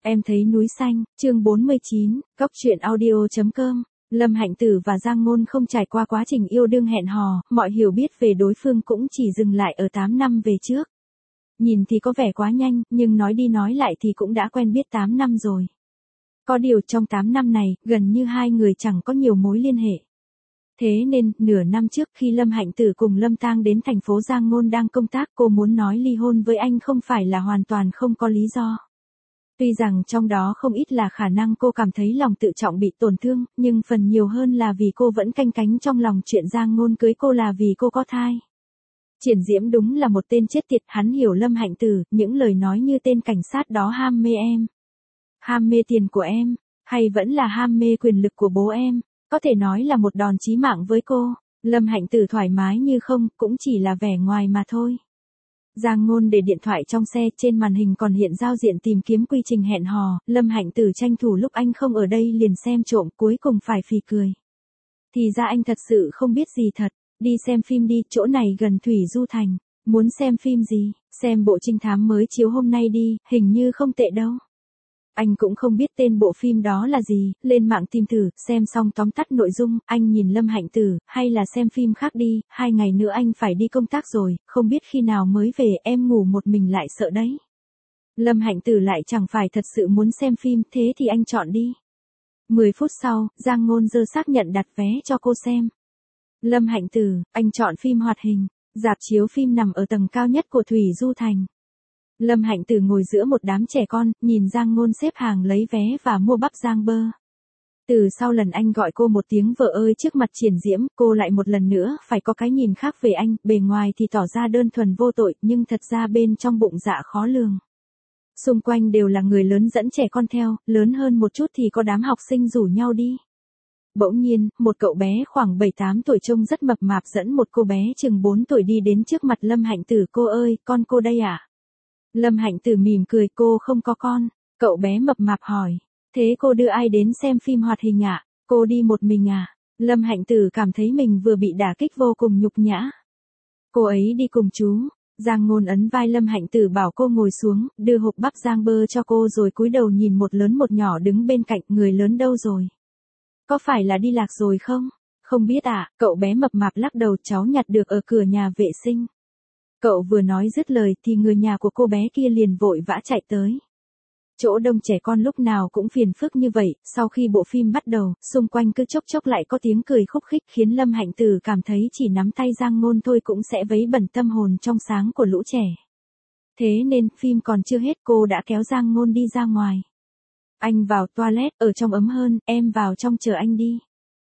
Em thấy núi xanh, chương 49, Cóc truyện audio.com. Lâm Hạnh Tử và Giang Ngôn không trải qua quá trình yêu đương hẹn hò, mọi hiểu biết về đối phương cũng chỉ dừng lại ở 8 năm về trước. Nhìn thì có vẻ quá nhanh, nhưng nói đi nói lại thì cũng đã quen biết 8 năm rồi. Có điều trong 8 năm này, gần như hai người chẳng có nhiều mối liên hệ. Thế nên, nửa năm trước khi Lâm Hạnh Tử cùng Lâm Tang đến thành phố Giang Ngôn đang công tác, cô muốn nói ly hôn với anh không phải là hoàn toàn không có lý do. Tuy rằng trong đó không ít là khả năng cô cảm thấy lòng tự trọng bị tổn thương, nhưng phần nhiều hơn là vì cô vẫn canh cánh trong lòng chuyện Giang Ngôn cưới cô là vì cô có thai. Triển Diễm đúng là một tên chết tiệt, hắn hiểu Lâm Hạnh Tử, những lời nói như tên cảnh sát đó ham mê em. Ham mê tiền của em, hay vẫn là ham mê quyền lực của bố em, có thể nói là một đòn chí mạng với cô. Lâm Hạnh Tử thoải mái như không, cũng chỉ là vẻ ngoài mà thôi. Giang Ngôn để điện thoại trong xe, trên màn hình còn hiện giao diện tìm kiếm quy trình hẹn hò, Lâm Hạnh Tử tranh thủ lúc anh không ở đây liền xem trộm, cuối cùng phải phì cười. Thì ra anh thật sự không biết gì thật, đi xem phim đi, chỗ này gần Thủy Du Thành, muốn xem phim gì, xem bộ trinh thám mới chiếu hôm nay đi, hình như không tệ đâu. Anh cũng không biết tên bộ phim đó là gì, lên mạng tìm thử, xem xong tóm tắt nội dung, anh nhìn Lâm Hạnh Tử, hay là xem phim khác đi, 2 ngày nữa anh phải đi công tác rồi, không biết khi nào mới về, em ngủ một mình lại sợ đấy. Lâm Hạnh Tử lại chẳng phải thật sự muốn xem phim, thế thì anh chọn đi. 10 phút sau, Giang Ngôn giơ xác nhận đặt vé cho cô xem. Lâm Hạnh Tử, anh chọn phim hoạt hình, rạp chiếu phim nằm ở tầng cao nhất của Thủy Du Thành. Lâm Hạnh Tử ngồi giữa một đám trẻ con, nhìn Giang Ngôn xếp hàng lấy vé và mua bắp rang bơ. Từ sau lần anh gọi cô một tiếng vợ ơi trước mặt Triển Diễm, cô lại một lần nữa phải có cái nhìn khác về anh, bề ngoài thì tỏ ra đơn thuần vô tội, nhưng thật ra bên trong bụng dạ khó lường. Xung quanh đều là người lớn dẫn trẻ con theo, lớn hơn một chút thì có đám học sinh rủ nhau đi. Bỗng nhiên, một cậu bé khoảng 7-8 tuổi trông rất mập mạp dẫn một cô bé chừng 4 tuổi đi đến trước mặt Lâm Hạnh Tử. Cô ơi, con cô đây à? Lâm Hạnh Tử mỉm cười, cô không có con. Cậu bé mập mạp hỏi, thế cô đưa ai đến xem phim hoạt hình ạ? Cô đi một mình à? Lâm Hạnh Tử cảm thấy mình vừa bị đả kích vô cùng nhục nhã. Cô ấy đi cùng chú. Giang Ngôn ấn vai Lâm Hạnh Tử bảo cô ngồi xuống, đưa hộp bắp rang bơ cho cô rồi cúi đầu nhìn một lớn một nhỏ đứng bên cạnh, người lớn đâu rồi? Có phải là đi lạc rồi không? Không biết ạ, cậu bé mập mạp lắc đầu, cháu nhặt được ở cửa nhà vệ sinh. Cậu vừa nói dứt lời thì người nhà của cô bé kia liền vội vã chạy tới. Chỗ đông trẻ con lúc nào cũng phiền phức như vậy, sau khi bộ phim bắt đầu, xung quanh cứ chốc chốc lại có tiếng cười khúc khích khiến Lâm Hạnh Tử cảm thấy chỉ nắm tay Giang Ngôn thôi cũng sẽ vấy bẩn tâm hồn trong sáng của lũ trẻ. Thế nên, phim còn chưa hết cô đã kéo Giang Ngôn đi ra ngoài. Anh vào toilet, ở trong ấm hơn, em vào trong chờ anh đi.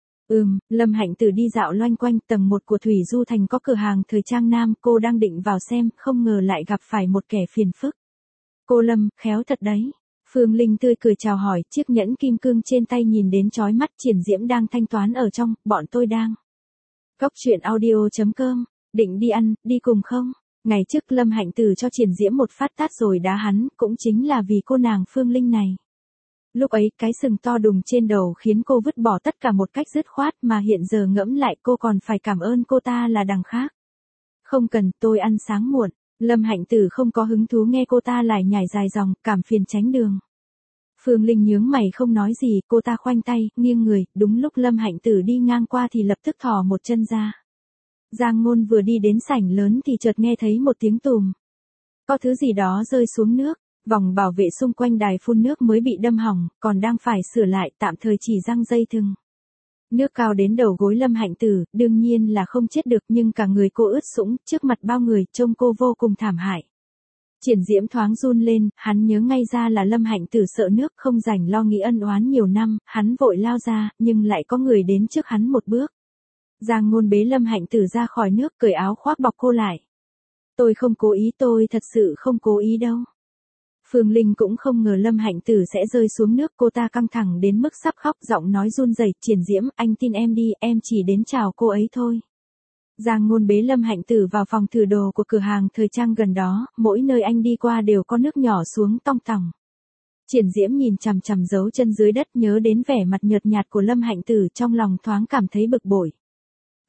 Lâm Hạnh Tử đi dạo loanh quanh, tầng 1 của Thủy Du Thành có cửa hàng thời trang nam, cô đang định vào xem, không ngờ lại gặp phải một kẻ phiền phức. Cô Lâm, khéo thật đấy. Phương Linh tươi cười chào hỏi, chiếc nhẫn kim cương trên tay nhìn đến chói mắt. Triển Diễm đang thanh toán ở trong, bọn tôi đang. Cóc truyện audio.com, định đi ăn, đi cùng không? Ngày trước Lâm Hạnh Tử cho Triển Diễm một phát tát rồi đá hắn, cũng chính là vì cô nàng Phương Linh này. Lúc ấy, cái sừng to đùng trên đầu khiến cô vứt bỏ tất cả một cách dứt khoát, mà hiện giờ ngẫm lại cô còn phải cảm ơn cô ta là đằng khác. Không cần, tôi ăn sáng muộn. Lâm Hạnh Tử không có hứng thú nghe cô ta lải nhải dài dòng, cảm phiền tránh đường. Phương Linh nhướng mày không nói gì, cô ta khoanh tay, nghiêng người, đúng lúc Lâm Hạnh Tử đi ngang qua thì lập tức thò một chân ra. Giang Ngôn vừa đi đến sảnh lớn thì chợt nghe thấy một tiếng tùm. Có thứ gì đó rơi xuống nước. Vòng bảo vệ xung quanh đài phun nước mới bị đâm hỏng, còn đang phải sửa lại, tạm thời chỉ giăng dây thừng. Nước cao đến đầu gối Lâm Hạnh Tử, đương nhiên là không chết được, nhưng cả người cô ướt sũng, trước mặt bao người, trông cô vô cùng thảm hại. Triển Diễm thoáng run lên, hắn nhớ ngay ra là Lâm Hạnh Tử sợ nước, không rảnh lo nghĩ ân oán nhiều năm, hắn vội lao ra, nhưng lại có người đến trước hắn một bước. Giang Ngôn bế Lâm Hạnh Tử ra khỏi nước, cởi áo khoác bọc cô lại. Tôi không cố ý, tôi thật sự không cố ý đâu. Phương Linh cũng không ngờ Lâm Hạnh Tử sẽ rơi xuống nước, cô ta căng thẳng đến mức sắp khóc, giọng nói run rẩy, Triển Diễm, anh tin em đi, em chỉ đến chào cô ấy thôi. Giang Ngôn bế Lâm Hạnh Tử vào phòng thử đồ của cửa hàng thời trang gần đó, mỗi nơi anh đi qua đều có nước nhỏ xuống tong tòng. Triển Diễm nhìn chằm chằm dấu chân dưới đất, nhớ đến vẻ mặt nhợt nhạt của Lâm Hạnh Tử, trong lòng thoáng cảm thấy bực bội.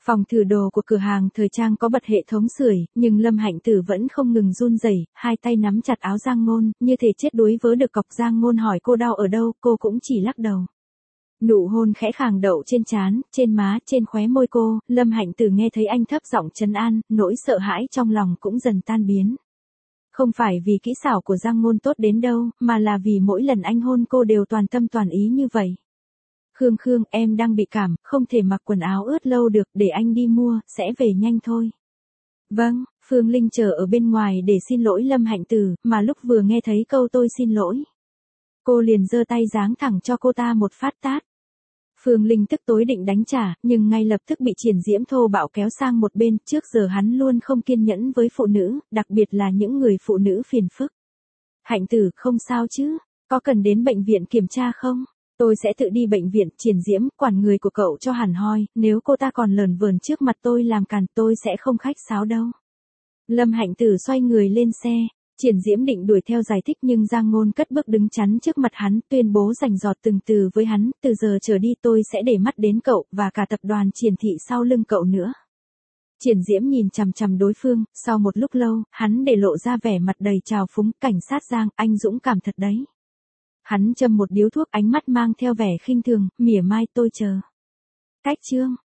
Phòng thử đồ của cửa hàng thời trang có bật hệ thống sưởi, nhưng Lâm Hạnh Tử vẫn không ngừng run rẩy, hai tay nắm chặt áo Giang Ngôn, như thể chết đuối vớ được cọc. Giang Ngôn hỏi cô đau ở đâu, cô cũng chỉ lắc đầu. Nụ hôn khẽ khàng đậu trên trán, trên má, trên khóe môi cô, Lâm Hạnh Tử nghe thấy anh thấp giọng trấn an, nỗi sợ hãi trong lòng cũng dần tan biến. Không phải vì kỹ xảo của Giang Ngôn tốt đến đâu, mà là vì mỗi lần anh hôn cô đều toàn tâm toàn ý như vậy. Khương, em đang bị cảm, không thể mặc quần áo ướt lâu được, để anh đi mua, sẽ về nhanh thôi. Vâng, Phương Linh chờ ở bên ngoài để xin lỗi Lâm Hạnh Tử, mà lúc vừa nghe thấy câu tôi xin lỗi, cô liền giơ tay giáng thẳng cho cô ta một phát tát. Phương Linh tức tối định đánh trả, nhưng ngay lập tức bị Triển Diễm thô bạo kéo sang một bên, trước giờ hắn luôn không kiên nhẫn với phụ nữ, đặc biệt là những người phụ nữ phiền phức. Hạnh Tử, không sao chứ, có cần đến bệnh viện kiểm tra không? Tôi sẽ tự đi bệnh viện. Triển Diễm, quản người của cậu cho hẳn hoi, nếu cô ta còn lờn vờn trước mặt tôi làm càn, tôi sẽ không khách sáo đâu. Lâm Hạnh Tử xoay người lên xe. Triển Diễm định đuổi theo giải thích nhưng Giang Ngôn cất bước đứng chắn trước mặt hắn, tuyên bố rành rọt từng từ với hắn, từ giờ trở đi tôi sẽ để mắt đến cậu, và cả tập đoàn Triển thị sau lưng cậu nữa. Triển Diễm nhìn chằm chằm đối phương, sau một lúc lâu, hắn để lộ ra vẻ mặt đầy trào phúng, cảnh sát Giang, anh dũng cảm thật đấy. Hắn châm một điếu thuốc, ánh mắt mang theo vẻ khinh thường, mỉa mai, tôi chờ. Cách chương.